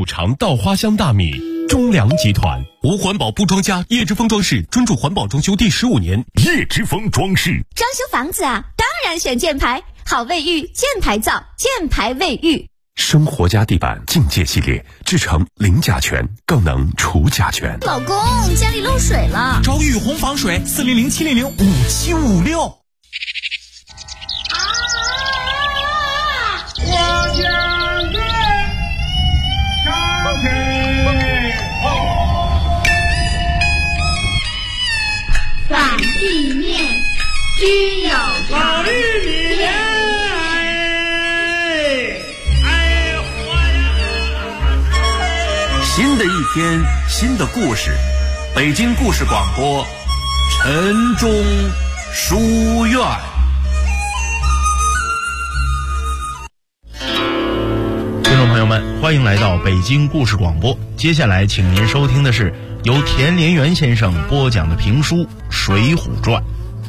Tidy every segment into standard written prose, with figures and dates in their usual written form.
肠稻花香大米。中粮集团无环保不装家，叶之峰装饰专注环保装修第15年。 叶之峰装饰装修房子啊，当然选箭牌，好卫浴，箭牌造，箭牌卫浴。 生活家地板境界系列制成零甲醛，更能除甲醛。 老公，家里漏水了， 找雨虹防水400-700-5756。 我将军上阵反地面均有法律里面新的一天，新的故事。北京故事广播，晨钟书院。 听众朋友们，欢迎来到北京故事广播。接下来，请您收听的是由田连元先生播讲的评书《水浒传》。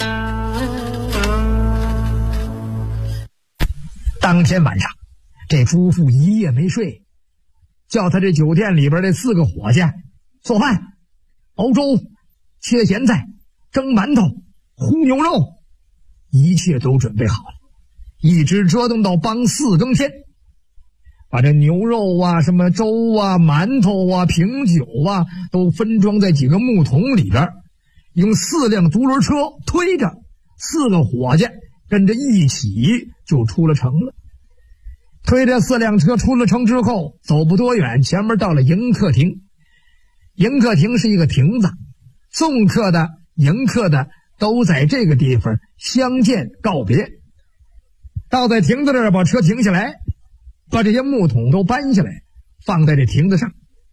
当天晚上，这朱富一夜没睡，叫他这酒店里边这4个伙计做饭、熬粥、切咸菜、蒸馒头、烀牛肉，一切都准备好了，一直折腾到帮4更天，把这牛肉啊、什么粥啊、馒头啊、瓶酒啊都分装在几个木桶里边，用4辆独轮车推着，4个伙计跟着一起就出了城了。推着4辆车出了城之后，走不多远，前面到了迎客亭。迎客亭是一个亭子，送客的、迎客的都在这个地方相见告别。到在亭子这儿，把车停下来，把这些木桶都搬下来，放在这亭子上。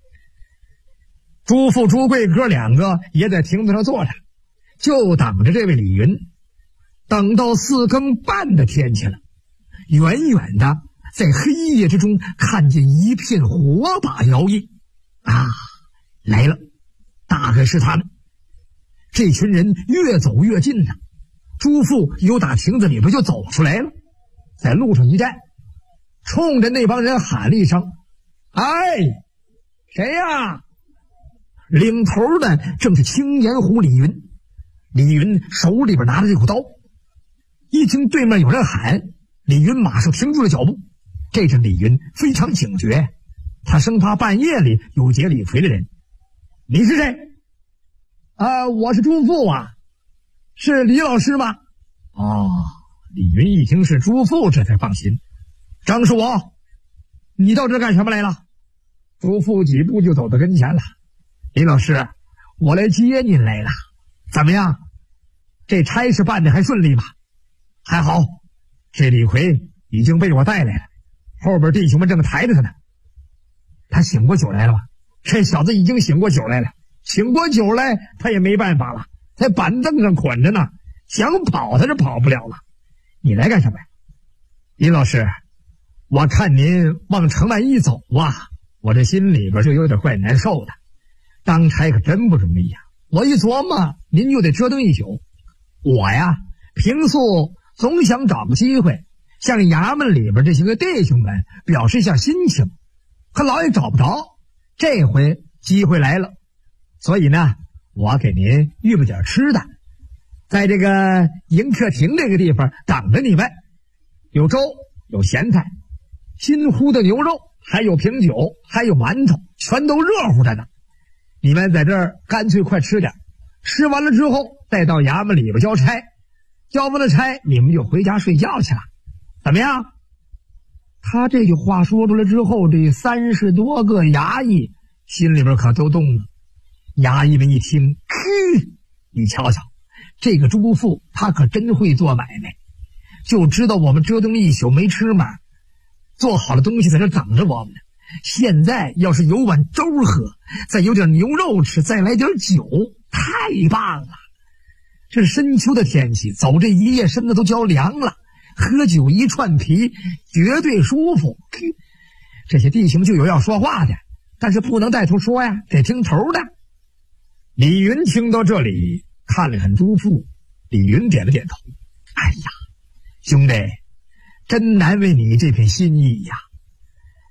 朱富、朱贵哥2个也在亭子上坐着，就等着这位李云。等到4更半的天气了，远远的在黑夜之中看见一片火把摇曳啊，来了，大概是他们。这群人越走越近呢，朱富由打亭子里边就走出来了，在路上一站，冲着那帮人喊了一声：“哎，谁呀？”领头的正是青岩虎李云。李云手里边拿着这口刀，一听对面有人喊，李云马上停住了脚步。这阵李云非常警觉，他生怕半夜里有劫李逵的人。你是谁？我是朱富啊。是李老师吗？哦，李云一听是朱富，这才放心。正是我。你到这干什么来了？朱富几步就走到跟前了。李老师，我来接您来了。怎么样？这差事办得还顺利吗？还好，这李逵已经被我带来了，后边弟兄们正抬着他呢。他醒过酒来了吗？这小子已经醒过酒来了，醒过酒来他也没办法了，在板凳上捆着呢，想跑他是跑不了了。你来干什么呀？李老师，我看您往城外一走啊，我这心里边就有点怪难受的。当差可真不容易呀，我一琢磨您又得折腾一宿。我呀，平素总想找个机会向衙门里边这些个弟兄们表示一下心情，可老也找不着。这回机会来了，所以呢，我给您预备点吃的，在这个迎客亭这个地方等着你们。有粥，有咸菜，新烀的牛肉，还有瓶酒，还有馒头，全都热乎着呢。你们在这儿干脆快吃点，吃完了之后再到衙门里边交差，交完了差你们就回家睡觉去了，怎么样？他这句话说出来之后，这30多个衙役心里边可都动了。衙役们一听，你瞧瞧，这个朱富他可真会做买卖，就知道我们折腾了一宿没吃嘛，做好了东西在这等着我们呢。现在要是有碗粥喝，再有点牛肉吃，再来点酒，太棒了。这是深秋的天气，走这一夜身子都焦凉了，喝酒一串皮，绝对舒服。这些弟兄就有要说话的，但是不能带头说呀，得听头的。李云听到这里，看了看朱富，李云点了点头。哎呀，兄弟，真难为你这片心意呀。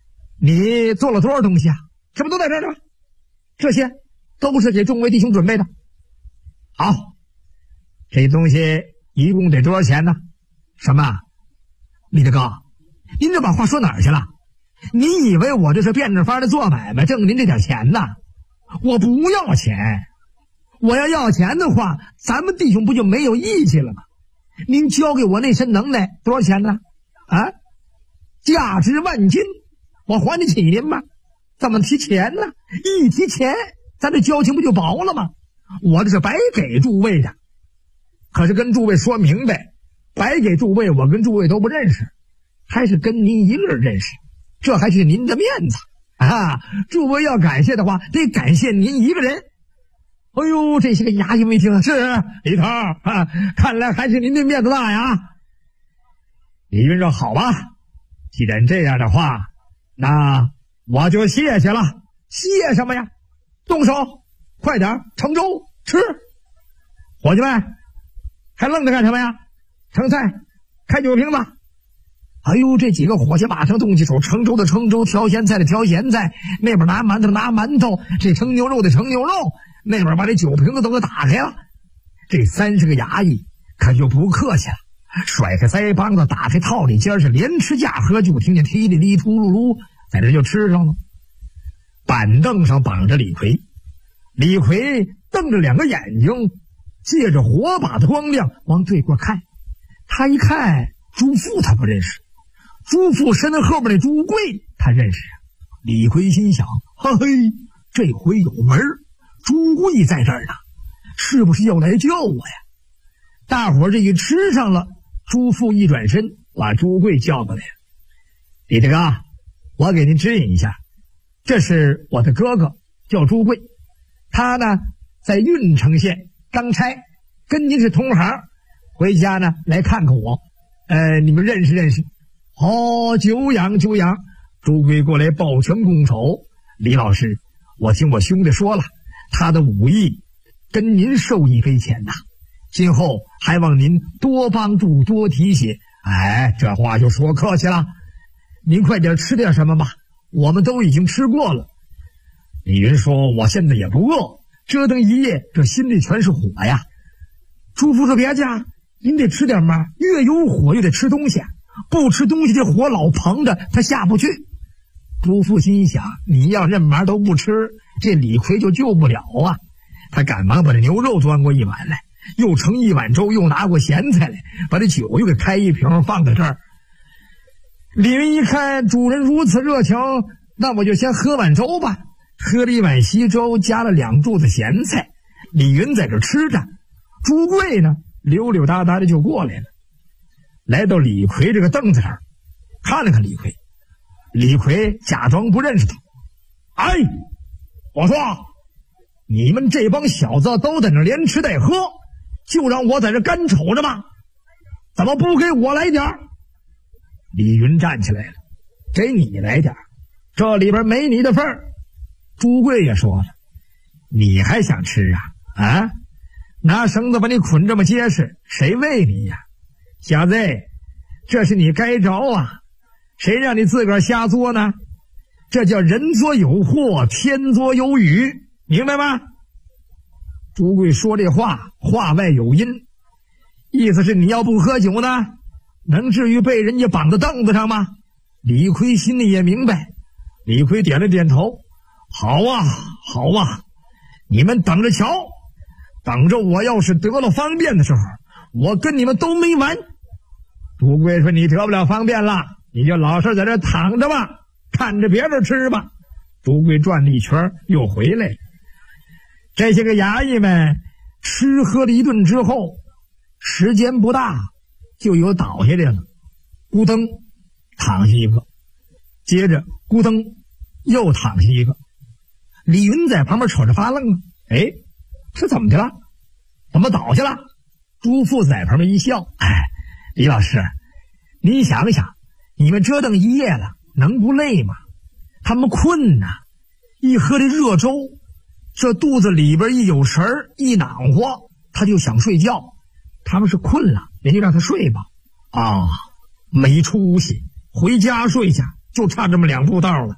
你做了多少东西啊？这不都在这儿呢？这些都是给众位弟兄准备的。好，这东西一共得多少钱呢？什么？李大哥，您这把话说哪儿去了？您以为我这是变着法的做买卖，挣您这点钱呢？我不要钱，我要钱的话，咱们弟兄不就没有义气了吗？您教给我那身能耐多少钱呢？啊，价值万金，我还得起您吗？怎么提钱呢？一提钱，咱这交情不就薄了吗？我这是白给诸位的，可是跟诸位说明白，白给诸位，我跟诸位都不认识，还是跟您一个人认识，这还是您的面子啊！诸位要感谢的话，得感谢您一个人。哎呦，这些个衙役们一听，是李头啊，看来还是您的面子大呀。李云说：“好吧，既然这样的话，那我就谢谢了。谢什么呀？动手，快点盛粥吃。伙计们，还愣着干什么呀？盛菜，开酒瓶子。”哎呦，这几个伙计马上动起手，盛粥的盛粥，调咸菜的调咸菜，那边拿馒头拿馒头，这盛牛肉的盛牛肉，那边把这酒瓶子都给打开了。这30个衙役可就不客气了，甩开腮帮子，打开套里间，是连吃架喝，就听见踢里哩秃噜噜，在这就吃上了。板凳上绑着李逵，李逵瞪着2个眼睛，借着火把的光亮往对过看。他一看朱富他不认识，朱富身后边那朱贵他认识。李逵心想：嘿，这回有门，朱贵在这儿呢，是不是要来救我呀？大伙这一吃上了，朱富一转身把朱贵叫过来了。李大哥，我给您指引一下，这是我的哥哥，叫朱贵，他呢在郓城县当差，跟您是同行，回家呢来看看我，你们认识认识。哦，久仰久仰。朱贵过来抱拳拱手：李老师，我听我兄弟说了，他的武艺跟您受一杯钱呐，今后还望您多帮助多提携。哎，这话就说客气了，您快点吃点什么吧，我们都已经吃过了。李云说：我现在也不饿，折腾一夜，这心里全是火呀。朱富说：别介，您得吃点嘛，越有火越得吃东西，不吃东西这火老膨着，他下不去。朱富心想，你要任嘛都不吃，这李逵就救不了啊。他赶忙把这牛肉端过一碗来，又盛一碗粥，又拿过咸菜来，把这酒又给开一瓶放在这儿。李云一看主人如此热情，那我就先喝碗粥吧。喝了一碗稀粥，加了2柱子咸菜。李云在这吃着，朱贵呢溜溜达达的就过来了，来到李逵这个凳子上，看了看李逵。李逵假装不认识他。哎，我说你们这帮小子都在那连吃带喝，就让我在这干瞅着吗？怎么不给我来点？李云站起来了：给你来点，这里边没你的份儿。朱贵也说了：你还想吃啊？啊，拿绳子把你捆这么结实，谁喂你呀？小子，这是你该着啊，谁让你自个儿瞎作呢？这叫人作有祸，天作有雨，明白吗？朱贵说这话话外有音，意思是你要不喝酒呢，能至于被人家绑在凳子上吗？李逵心里也明白。李逵点了点头：好啊好啊，你们等着瞧，等着我要是得了方便的时候，我跟你们都没完。朱贵说：你得不了方便了，你就老实在这躺着吧，看着别人吃吧。朱贵转了一圈又回来了。这些个衙役们吃喝了一顿之后，时间不大就有倒下来了，咕噔躺下一个，接着咕噔又躺下一个。李云在旁边瞅着发愣了：哎，这怎么的了？怎么倒下了？朱富在旁边一笑：哎，李老师，你想想，你们折腾一夜了，能不累吗？他们困呐，一喝这热粥，这肚子里边一有神儿，一暖和，他就想睡觉。他们是困了，也就让他睡吧。啊，没出息，回家睡去，就差这么2步道了。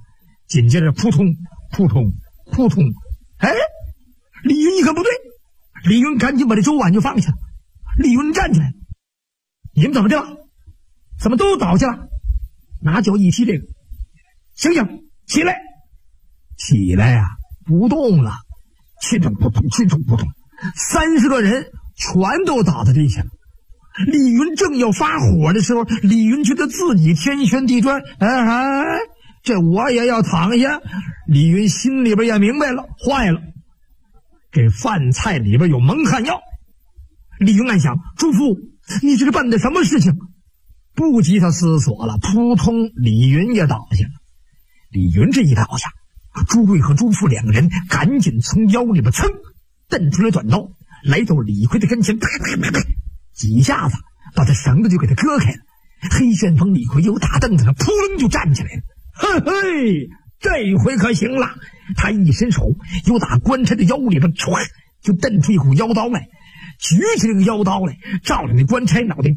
紧接着扑通扑通扑通，哎，李云一看不对，李云赶紧把这周碗就放下了。李云站起来，你们怎么的了？怎么都倒下了？拿脚一踢这个，醒醒，起来，起来呀，不动了，气冲扑通，气冲扑通，30个人全都倒在地下了。李云正要发火的时候，李云觉得自己天旋地转，这我也要躺下。李云心里边也明白了，坏了，这饭菜里边有蒙汗药。李云暗想，朱父，你这是办的什么事情？不及他思索了，扑通，李云也倒下了。李云这一倒下，朱贵和朱父2个人赶紧从腰里边噌蹬出来短刀，来到李逵的跟前，几下子把他绳子就给他割开了。黑旋风李逵又打凳子上，扑棱就站起来了。嘿嘿，这回可行了！他一伸手，又打官差的腰里边唰就蹬出一股腰刀来，举起这个腰刀来，照着那官差脑袋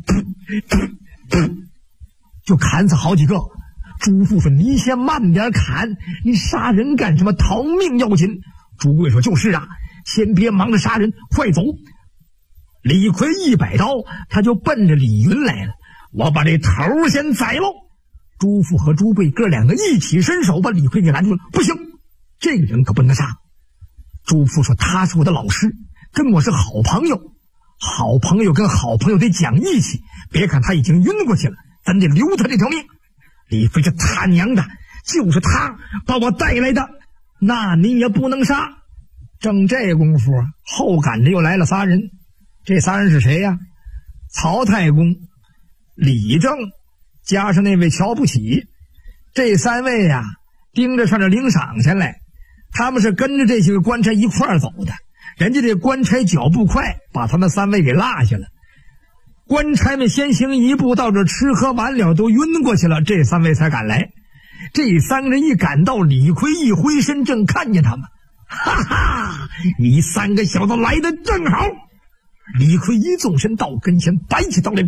就砍死好几个。朱父说：“你先慢点砍，你杀人干什么？逃命要紧。”朱贵说：“就是啊，先别忙着杀人，快走。”李逵一摆刀，他就奔着李云来了。我把这头先宰喽！朱父和朱贵哥2个一起伸手把李逵给拦住了。不行，这个人可不能杀。朱父说：“他是我的老师，跟我是好朋友，好朋友跟好朋友得讲义气。别看他已经晕过去了，咱得留他这条命。”李逵这他娘的，就是他把我带来的，那你也不能杀。正这功夫，后赶着又来了3人。这3人是谁呀？曹太公、李正加上那位瞧不起。这3位呀，盯着上这领赏钱来。他们是跟着这些个官差一块儿走的，人家这官差脚步快，把他们3位给落下了。官差们先行一步到这吃喝完了都晕过去了，这3位才赶来。这3个人一赶到，李逵一挥身正看见他们，哈哈，你3个小子来的正好。李逵一纵身到跟前，摆起刀来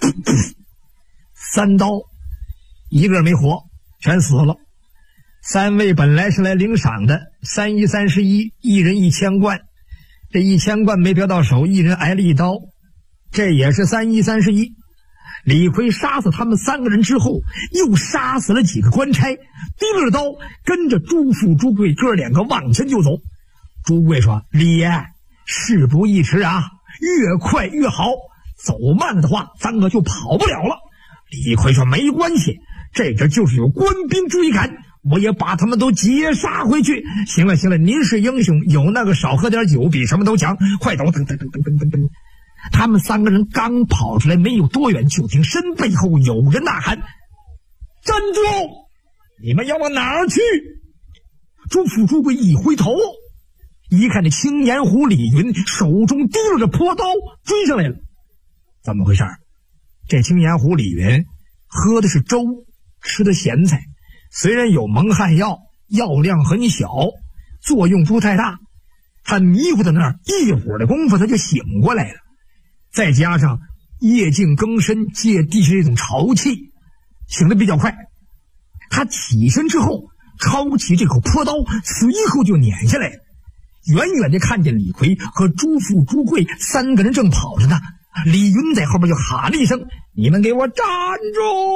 ，3刀一个没活，全死了。3位本来是来领赏的，3一31，一人1000贯，这1000贯没得到手，一人挨了1刀，这也是3一31。李逵杀死他们3个人之后，又杀死了几个官差，提了刀跟着朱富、朱贵哥2个往前就走。朱贵说：“李爷，事不宜迟啊，越快越好，走慢了的话咱可就跑不了了。”李逵说：“没关系，这边就是有官兵追赶，我也把他们都截杀回去。”行了行了，您是英雄，有那个少喝点酒比什么都强，快走！噔噔噔噔噔噔噔。他们3个人刚跑出来没有多远，就听身背后有人呐喊：“站住！你们要往哪儿去？”朱富、朱贵一回头，一看这青年虎李云手中提溜着坡刀追上来了。怎么回事？这青年虎李云喝的是粥，吃的咸菜，虽然有蒙汗药，药量很小，作用不太大，他迷糊在那儿，一会儿的功夫他就醒过来了。再加上夜静更深，借地是这种潮气，醒得比较快。他起身之后，抄起这口坡刀，随后就撵下来。远远的看见李逵和朱富、朱贵3个人正跑着呢。李云在后边就喊了一声：“你们给我站住！”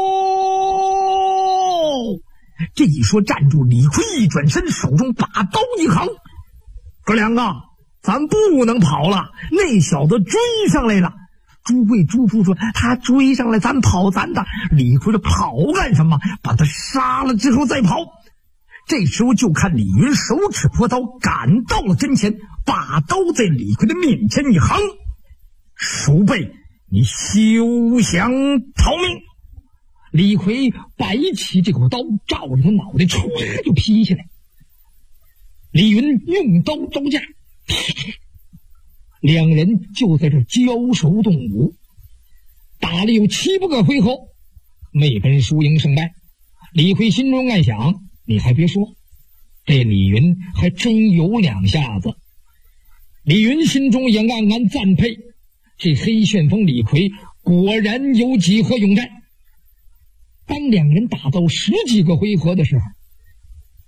这一说站住，李逵一转身，手中把刀一扛：“哥2个，咱不能跑了，那小子追上来了。”朱贵、朱富说：“他追上来，咱跑咱的。”李逵说：“跑干什么？把他杀了之后再跑。”这时候就看李云手持坡刀赶到了跟前，把刀在李逵的面前一横：“鼠辈，你休想逃命！”李逵摆起这口刀，照着他脑袋唰就劈下来。李云用刀招架，2人就在这交手动武，打了有7、8个回合，没分输赢胜败。李逵心中暗想：你还别说，这李云还真有2下子。李云心中也暗暗赞佩，这黑旋风李逵果然有几何勇战。当2人打到10几个回合的时候，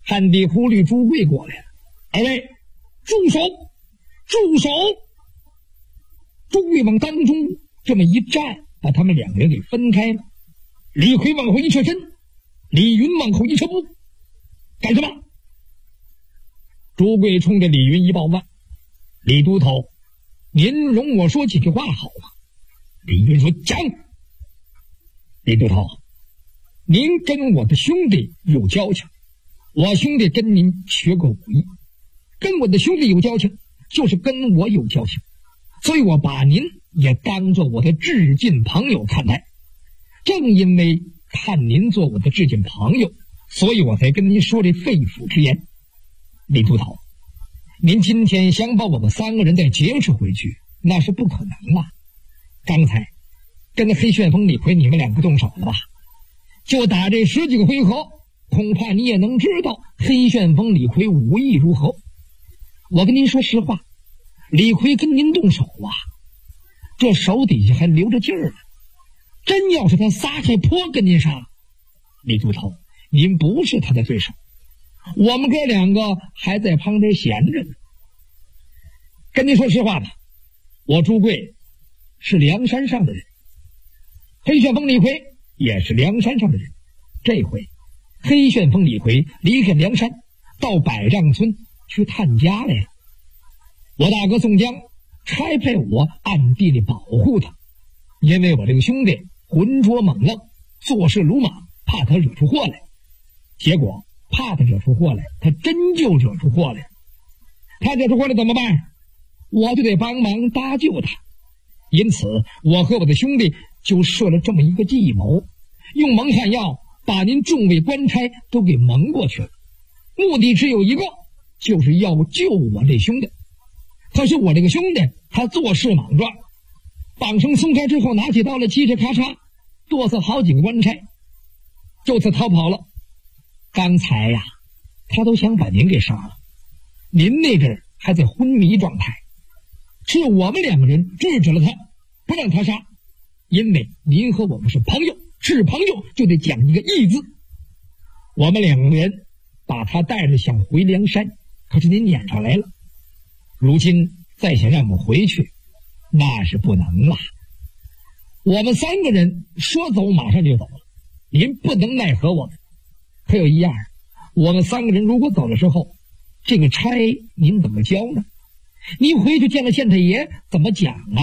汉地忽律朱贵过来了，二位住手！住手！朱贵往当中这么一站，把他们两个人给分开了。李逵往后一侧身，李云往后一侧步，干什么？朱贵冲着李云一抱腕：“李都头，您容我说几句话好吗？”李云说：“讲。”李都头，您跟我的兄弟有交情，我兄弟跟您学过武艺，跟我的兄弟有交情，就是跟我有交情，所以我把您也当作我的至近朋友看待。正因为看您做我的至近朋友，所以我才跟您说这肺腑之言。李都头，您今天想把我们3个人再劫持回去，那是不可能了。刚才跟那黑旋风李逵你们2个动手了吧？就打这10几个回合，恐怕你也能知道黑旋风李逵武艺如何。我跟您说实话，李逵跟您动手啊，这手底下还留着劲儿呢。真要是他撒开泼跟您杀，李都头，您不是他的对手。我们哥2个还在旁边闲着呢。跟您说实话吧，我朱贵是梁山上的人，黑旋风李逵也是梁山上的人。这回黑旋风李逵离开梁山，到百丈村去探家来了。我大哥宋江差派我暗地里保护他，因为我这个兄弟浑浊猛愣，做事鲁莽，怕他惹出祸来。结果怕他惹出祸来，他真就惹出祸来。他惹出祸来怎么办？我就得帮忙搭救他。因此我和我的兄弟就设了这么一个计谋，用蒙汗药把您众位官差都给蒙过去了，目的只有一个，就是要救我这兄弟。可是我这个兄弟他做事莽撞，绑绳松开之后，拿起刀来嘁哧咔嚓剁死好几个官差，就此逃跑了。刚才呀，他都想把您给杀了，您那阵还在昏迷状态，是我们2个人制止了他，不让他杀。因为您和我们是朋友，是朋友就得讲一个义字。我们2个人把他带着想回梁山，可是您撵上来了。如今再想让我们回去，那是不能了。我们3个人说走马上就走了，您不能奈何我们。可有一样，我们3个人如果走了之后，这个差您怎么交呢？您回去见了县太爷怎么讲啊？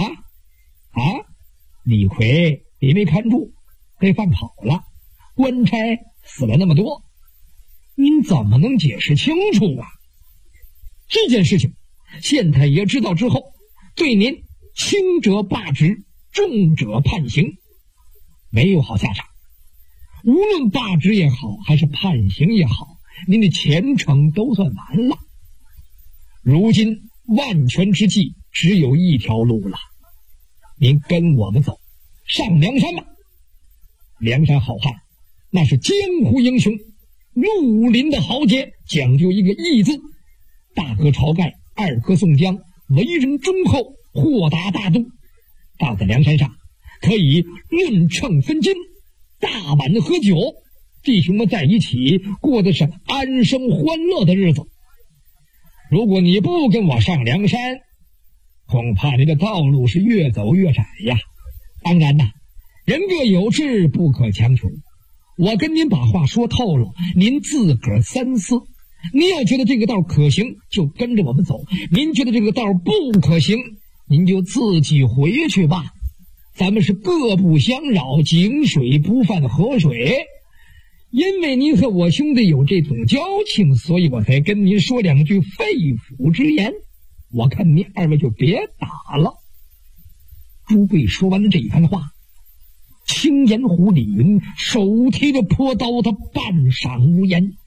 李逵你没看住，被放跑了，官差死了那么多，您怎么能解释清楚啊？这件事情县太爷知道之后，对您轻者罢职，重者判刑，没有好下场。无论罢职也好，还是判刑也好，您的前程都算完了。如今万全之计只有一条路了，您跟我们走，上梁山吧。梁山好汉那是江湖英雄，绿林的豪杰讲究一个义字。大哥晁盖，二哥宋江为人忠厚，豁达大度，到在梁山上可以论秤分金，大碗喝酒，弟兄们在一起过的是安生欢乐的日子。如果你不跟我上梁山，恐怕你的道路是越走越窄呀。当然呐，人各有志，不可强求。我跟您把话说透了，您自个儿三思。您要觉得这个道可行，就跟着我们走；您觉得这个道不可行，您就自己回去吧。咱们是各不相扰，井水不犯河水。因为您和我兄弟有这种交情，所以我才跟您说2句肺腑之言。我看您2位就别打了。朱贵说完了这一番话，青岩虎李云手提着坡刀，他半晌无言。